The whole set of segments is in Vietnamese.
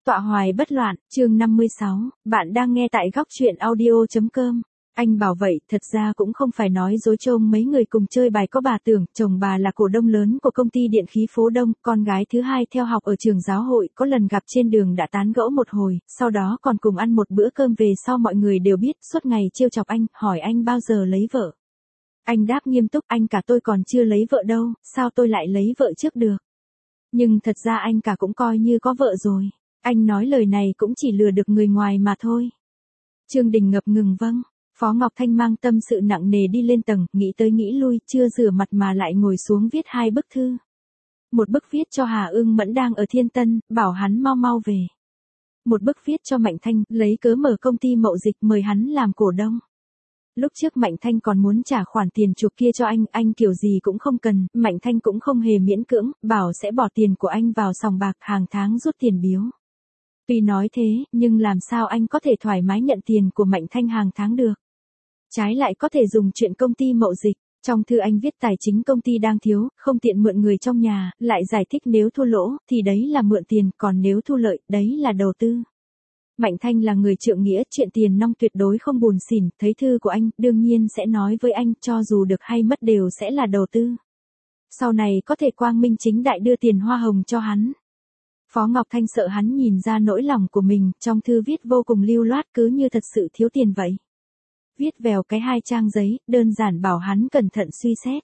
Tọa hoài bất loạn, chương 56, bạn đang nghe tại góc truyện audio.com. Anh bảo vậy, thật ra cũng không phải nói dối trôm mấy người cùng chơi bài có bà tưởng, chồng bà là cổ đông lớn của công ty điện khí phố Đông, con gái thứ hai theo học ở trường giáo hội, có lần gặp trên đường đã tán gẫu một hồi, sau đó còn cùng ăn một bữa cơm về sau mọi người đều biết, suốt ngày trêu chọc anh, hỏi anh bao giờ lấy vợ. Anh đáp nghiêm túc, anh cả tôi còn chưa lấy vợ đâu, sao tôi lại lấy vợ trước được. Nhưng thật ra anh cả cũng coi như có vợ rồi. Anh nói lời này cũng chỉ lừa được người ngoài mà thôi. Trương Đình ngập ngừng vâng. Phó Ngọc Thanh mang tâm sự nặng nề đi lên tầng, nghĩ tới nghĩ lui, chưa rửa mặt mà lại ngồi xuống viết 2 bức thư. Một bức viết cho Hà Ưng Mẫn đang ở Thiên Tân, bảo hắn mau mau về. Một bức viết cho Mạnh Thanh, lấy cớ mở công ty mậu dịch mời hắn làm cổ đông. Lúc trước Mạnh Thanh còn muốn trả khoản tiền chuộc kia cho anh kiểu gì cũng không cần, Mạnh Thanh cũng không hề miễn cưỡng, bảo sẽ bỏ tiền của anh vào sòng bạc hàng tháng rút tiền biếu. Tuy nói thế, nhưng làm sao anh có thể thoải mái nhận tiền của Mạnh Thanh hàng tháng được. Trái lại có thể dùng chuyện công ty mậu dịch. Trong thư anh viết tài chính công ty đang thiếu, không tiện mượn người trong nhà, lại giải thích nếu thua lỗ, thì đấy là mượn tiền, còn nếu thu lợi, đấy là đầu tư. Mạnh Thanh là người trượng nghĩa, chuyện tiền nong tuyệt đối không buồn xỉn, thấy thư của anh, đương nhiên sẽ nói với anh, cho dù được hay mất đều sẽ là đầu tư. Sau này có thể quang minh chính đại đưa tiền hoa hồng cho hắn. Phó Ngọc Thanh sợ hắn nhìn ra nỗi lòng của mình, trong thư viết vô cùng lưu loát cứ như thật sự thiếu tiền vậy. Viết vèo cái 2 trang giấy, đơn giản bảo hắn cẩn thận suy xét.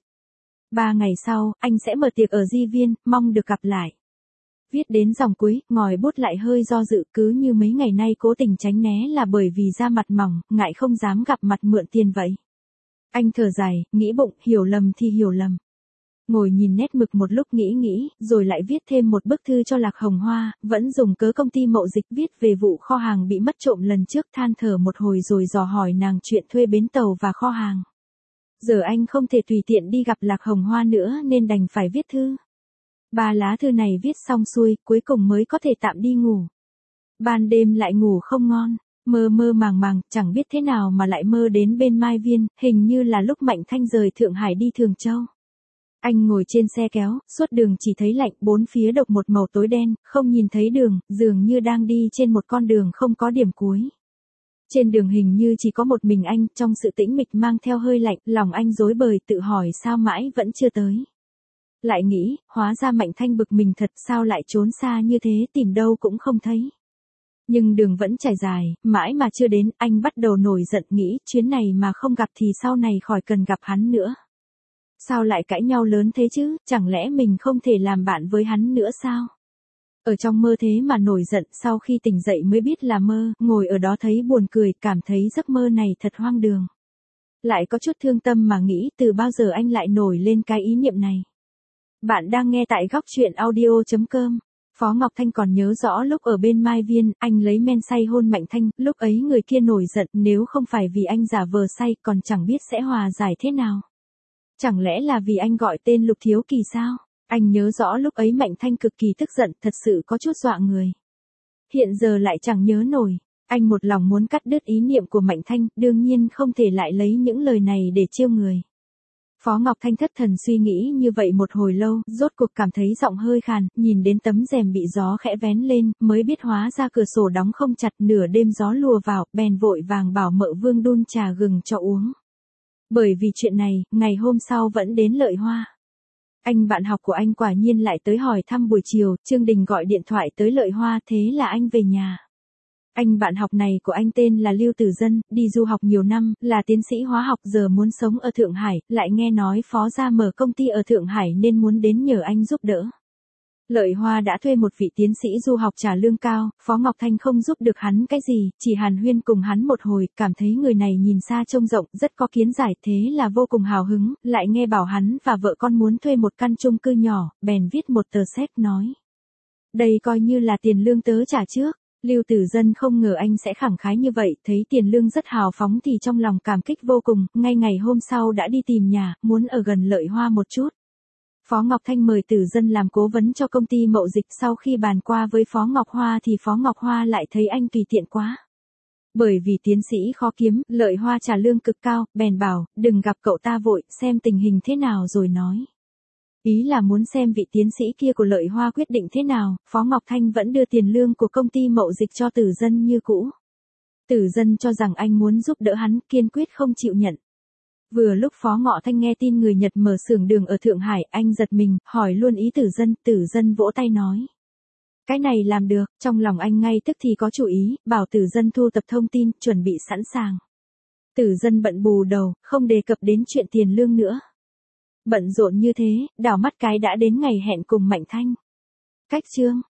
3 ngày sau, anh sẽ mở tiệc ở Di Viên, mong được gặp lại. Viết đến dòng cuối, ngòi bút lại hơi do dự, cứ như mấy ngày nay cố tình tránh né là bởi vì da mặt mỏng, ngại không dám gặp mặt mượn tiền vậy. Anh thở dài, nghĩ bụng, hiểu lầm thì hiểu lầm. Ngồi nhìn nét mực một lúc nghĩ, rồi lại viết thêm một bức thư cho Lạc Hồng Hoa, vẫn dùng cớ công ty mậu dịch viết về vụ kho hàng bị mất trộm lần trước, than thở một hồi rồi dò hỏi nàng chuyện thuê bến tàu và kho hàng. Giờ anh không thể tùy tiện đi gặp Lạc Hồng Hoa nữa nên đành phải viết thư. 3 lá thư này viết xong xuôi, cuối cùng mới có thể tạm đi ngủ. Ban đêm lại ngủ không ngon, mơ mơ màng màng, chẳng biết thế nào mà lại mơ đến bên Mai Viên, hình như là lúc Mạnh Thanh rời Thượng Hải đi Thường Châu. Anh ngồi trên xe kéo, suốt đường chỉ thấy lạnh, bốn phía độc một màu tối đen, không nhìn thấy đường, dường như đang đi trên một con đường không có điểm cuối. Trên đường hình như chỉ có một mình anh, trong sự tĩnh mịch mang theo hơi lạnh, lòng anh rối bời tự hỏi sao mãi vẫn chưa tới. Lại nghĩ, hóa ra Mạnh Thanh bực mình thật, sao lại trốn xa như thế, tìm đâu cũng không thấy. Nhưng đường vẫn trải dài, mãi mà chưa đến, anh bắt đầu nổi giận, nghĩ chuyến này mà không gặp thì sau này khỏi cần gặp hắn nữa. Sao lại cãi nhau lớn thế chứ, chẳng lẽ mình không thể làm bạn với hắn nữa sao? Ở trong mơ thế mà nổi giận, sau khi tỉnh dậy mới biết là mơ, ngồi ở đó thấy buồn cười, cảm thấy giấc mơ này thật hoang đường. Lại có chút thương tâm mà nghĩ từ bao giờ anh lại nổi lên cái ý niệm này. Bạn đang nghe tại góc truyện audio.com. Phó Ngọc Thanh còn nhớ rõ lúc ở bên Mai Viên, anh lấy men say hôn Mạnh Thanh, lúc ấy người kia nổi giận, nếu không phải vì anh giả vờ say còn chẳng biết sẽ hòa giải thế nào. Chẳng lẽ là vì anh gọi tên Lục Thiếu Kỳ sao? Anh nhớ rõ lúc ấy Mạnh Thanh cực kỳ tức giận, thật sự có chút dọa người. Hiện giờ lại chẳng nhớ nổi. Anh một lòng muốn cắt đứt ý niệm của Mạnh Thanh, đương nhiên không thể lại lấy những lời này để trêu người. Phó Ngọc Thanh thất thần suy nghĩ như vậy một hồi lâu, rốt cuộc cảm thấy giọng hơi khàn, nhìn đến tấm rèm bị gió khẽ vén lên, mới biết hóa ra cửa sổ đóng không chặt, nửa đêm gió lùa vào, bèn vội vàng bảo Mợ Vương đun trà gừng cho uống. Bởi vì chuyện này, ngày hôm sau vẫn đến Lợi Hoa. Anh bạn học của anh quả nhiên lại tới hỏi thăm buổi chiều, Trương Đình gọi điện thoại tới Lợi Hoa, thế là anh về nhà. Anh bạn học này của anh tên là Lưu Tử Dân, đi du học nhiều năm, là tiến sĩ hóa học giờ muốn sống ở Thượng Hải, lại nghe nói Phó gia mở công ty ở Thượng Hải nên muốn đến nhờ anh giúp đỡ. Lợi Hoa đã thuê một vị tiến sĩ du học trả lương cao, Phó Ngọc Thanh không giúp được hắn cái gì, chỉ hàn huyên cùng hắn một hồi, cảm thấy người này nhìn xa trông rộng, rất có kiến giải, thế là vô cùng hào hứng, lại nghe bảo hắn và vợ con muốn thuê một căn chung cư nhỏ, bèn viết một tờ séc nói. Đây coi như là tiền lương tớ trả trước. Lưu Tử Dân không ngờ anh sẽ khẳng khái như vậy, thấy tiền lương rất hào phóng thì trong lòng cảm kích vô cùng, ngay ngày hôm sau đã đi tìm nhà, muốn ở gần Lợi Hoa một chút. Phó Ngọc Thanh mời Tử Dân làm cố vấn cho công ty mậu dịch, sau khi bàn qua với Phó Ngọc Hoa thì Phó Ngọc Hoa lại thấy anh tùy tiện quá. Bởi vì tiến sĩ khó kiếm, Lợi Hoa trả lương cực cao, bèn bảo, đừng gặp cậu ta vội, xem tình hình thế nào rồi nói. Ý là muốn xem vị tiến sĩ kia của Lợi Hoa quyết định thế nào, Phó Ngọc Thanh vẫn đưa tiền lương của công ty mậu dịch cho Tử Dân như cũ. Tử Dân cho rằng anh muốn giúp đỡ hắn, kiên quyết không chịu nhận. Vừa lúc Phó Ngọ Thanh nghe tin người Nhật mở xưởng đường ở Thượng Hải, anh giật mình, hỏi luôn ý Tử Dân vỗ tay nói. Cái này làm được, trong lòng anh ngay tức thì có chủ ý, bảo Tử Dân thu tập thông tin, chuẩn bị sẵn sàng. Tử Dân bận bù đầu, không đề cập đến chuyện tiền lương nữa. Bận rộn như thế, đảo mắt cái đã đến ngày hẹn cùng Mạnh Thanh. Cách chương